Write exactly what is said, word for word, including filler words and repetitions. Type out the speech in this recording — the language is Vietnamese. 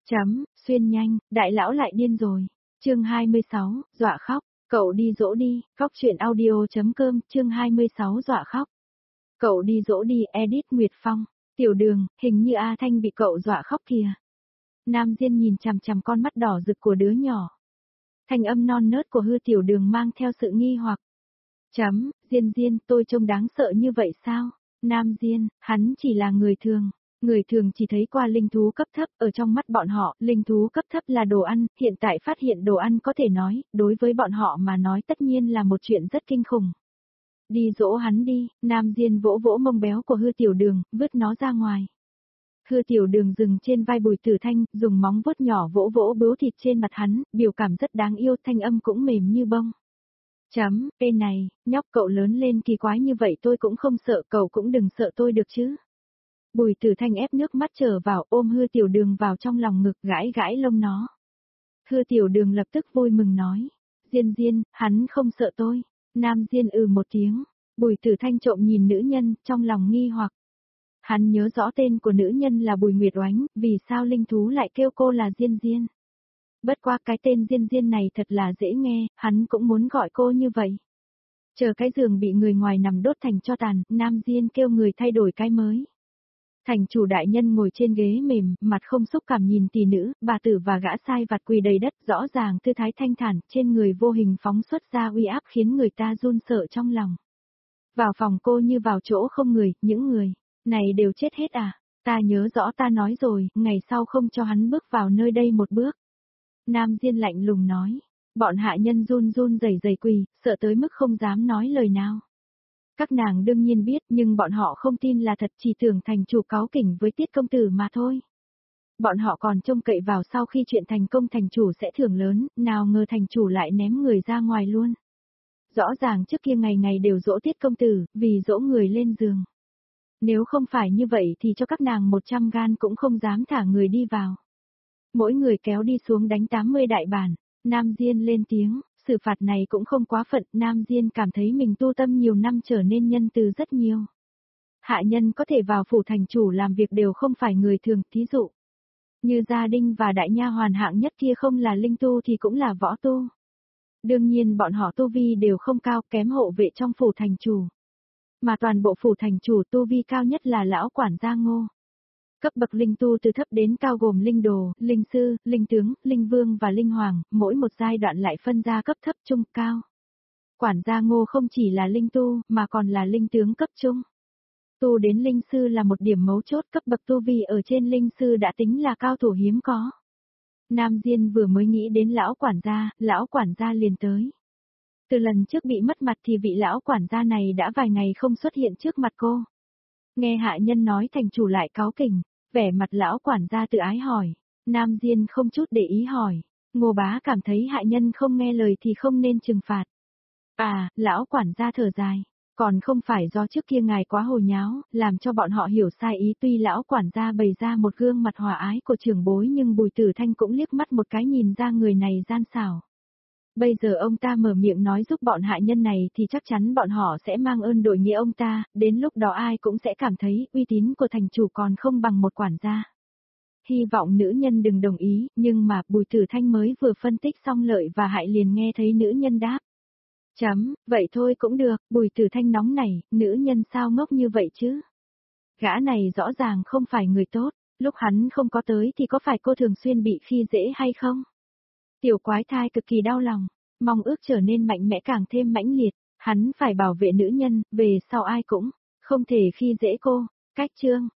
Chấm, xuyên nhanh, đại lão lại điên rồi. Chương hai mươi sáu, dọa khóc, cậu đi dỗ đi, góc truyện audio.com, chương hai mươi sáu dọa khóc. Cậu đi dỗ đi, edit Nguyệt Phong, Tiểu Đường, hình như A Thanh bị cậu dọa khóc kìa. Nam Diên nhìn chằm chằm con mắt đỏ rực của đứa nhỏ. Thanh âm non nớt của Hư Tiểu Đường mang theo sự nghi hoặc. Chấm, Diên Diên, tôi trông đáng sợ như vậy sao? Nam Diên, hắn chỉ là người thường. Người thường chỉ thấy qua linh thú cấp thấp, ở trong mắt bọn họ, linh thú cấp thấp là đồ ăn, hiện tại phát hiện đồ ăn có thể nói, đối với bọn họ mà nói tất nhiên là một chuyện rất kinh khủng. Đi dỗ hắn đi, Nam Diên vỗ vỗ mông béo của Hư Tiểu Đường, vứt nó ra ngoài. Hư Tiểu Đường dừng trên vai Bùi Tử Thanh, dùng móng vuốt nhỏ vỗ vỗ bướu thịt trên mặt hắn, biểu cảm rất đáng yêu, thanh âm cũng mềm như bông. Chấm, ê này, nhóc cậu lớn lên kỳ quái như vậy tôi cũng không sợ, cậu cũng đừng sợ tôi được chứ. Bùi Tử Thanh ép nước mắt trở vào, ôm Hư Tiểu Đường vào trong lòng ngực, gãi gãi lông nó. Hư Tiểu Đường lập tức vui mừng nói, Diên Diên, hắn không sợ tôi. Nam Diên ừ một tiếng, Bùi Tử Thanh trộm nhìn nữ nhân, trong lòng nghi hoặc. Hắn nhớ rõ tên của nữ nhân là Bùi Nguyệt Oánh, vì sao linh thú lại kêu cô là Diên Diên. Bất qua cái tên Diên Diên này thật là dễ nghe, hắn cũng muốn gọi cô như vậy. Chờ cái giường bị người ngoài nằm đốt thành tro tàn, Nam Diên kêu người thay đổi cái mới. Thành chủ đại nhân ngồi trên ghế mềm, mặt không xúc cảm nhìn tỷ nữ, bà tử và gã sai vặt quỳ đầy đất, rõ ràng tư thái thanh thản, trên người vô hình phóng xuất ra uy áp khiến người ta run sợ trong lòng. Vào phòng cô như vào chỗ không người, những người này đều chết hết à? Ta nhớ rõ ta nói rồi, ngày sau không cho hắn bước vào nơi đây một bước. Nam Diên lạnh lùng nói, bọn hạ nhân run run rẩy rẩy quỳ, sợ tới mức không dám nói lời nào. Các nàng đương nhiên biết nhưng bọn họ không tin là thật, chỉ tưởng thành chủ cáu kỉnh với Tiết công tử mà thôi. Bọn họ còn trông cậy vào sau khi chuyện thành công thành chủ sẽ thưởng lớn, nào ngờ thành chủ lại ném người ra ngoài luôn. Rõ ràng trước kia ngày ngày đều dỗ Tiết công tử, vì dỗ người lên giường. Nếu không phải như vậy thì cho các nàng một trăm gan cũng không dám thả người đi vào. Mỗi người kéo đi xuống đánh tám mươi đại bản, Nam Diên lên tiếng. Xử phạt này cũng không quá phận, Nam Diên cảm thấy mình tu tâm nhiều năm trở nên nhân từ rất nhiều. Hạ nhân có thể vào phủ thành chủ làm việc đều không phải người thường, thí dụ. Như gia đình và đại nha hoàn hạng nhất kia không là linh tu thì cũng là võ tu. Đương nhiên bọn họ tu vi đều không cao, kém hộ vệ trong phủ thành chủ. Mà toàn bộ phủ thành chủ tu vi cao nhất là lão quản gia Ngô. Cấp bậc linh tu từ thấp đến cao gồm linh đồ, linh sư, linh tướng, linh vương và linh hoàng, mỗi một giai đoạn lại phân ra cấp thấp trung cao. Quản gia Ngô không chỉ là linh tu, mà còn là linh tướng cấp trung. Tu đến linh sư là một điểm mấu chốt, cấp bậc tu vi ở trên linh sư đã tính là cao thủ hiếm có. Nam Diên vừa mới nghĩ đến lão quản gia, lão quản gia liền tới. Từ lần trước bị mất mặt thì vị lão quản gia này đã vài ngày không xuất hiện trước mặt cô. Nghe hạ nhân nói thành chủ lại cáu kỉnh, vẻ mặt lão quản gia tự ái hỏi. Nam Diên không chút để ý hỏi. Ngô bá cảm thấy hạ nhân không nghe lời thì không nên trừng phạt. À, lão quản gia thở dài. Còn không phải do trước kia ngài quá hồ nháo, làm cho bọn họ hiểu sai ý. Tuy lão quản gia bày ra một gương mặt hòa ái của trưởng bối nhưng Bùi Tử Thanh cũng liếc mắt một cái nhìn ra người này gian xảo. Bây giờ ông ta mở miệng nói giúp bọn hạ nhân này thì chắc chắn bọn họ sẽ mang ơn đội nghĩa ông ta, đến lúc đó ai cũng sẽ cảm thấy uy tín của thành chủ còn không bằng một quản gia. Hy vọng nữ nhân đừng đồng ý, nhưng mà Bùi Tử Thanh mới vừa phân tích xong lợi và hại liền nghe thấy nữ nhân đáp. Chấm, vậy thôi cũng được, Bùi Tử Thanh nóng này, nữ nhân sao ngốc như vậy chứ? Gã này rõ ràng không phải người tốt, lúc hắn không có tới thì có phải cô thường xuyên bị khi dễ hay không? Tiểu quái thai cực kỳ đau lòng, mong ước trở nên mạnh mẽ càng thêm mãnh liệt, hắn phải bảo vệ nữ nhân, về sau ai cũng không thể khi dễ cô. Cách chương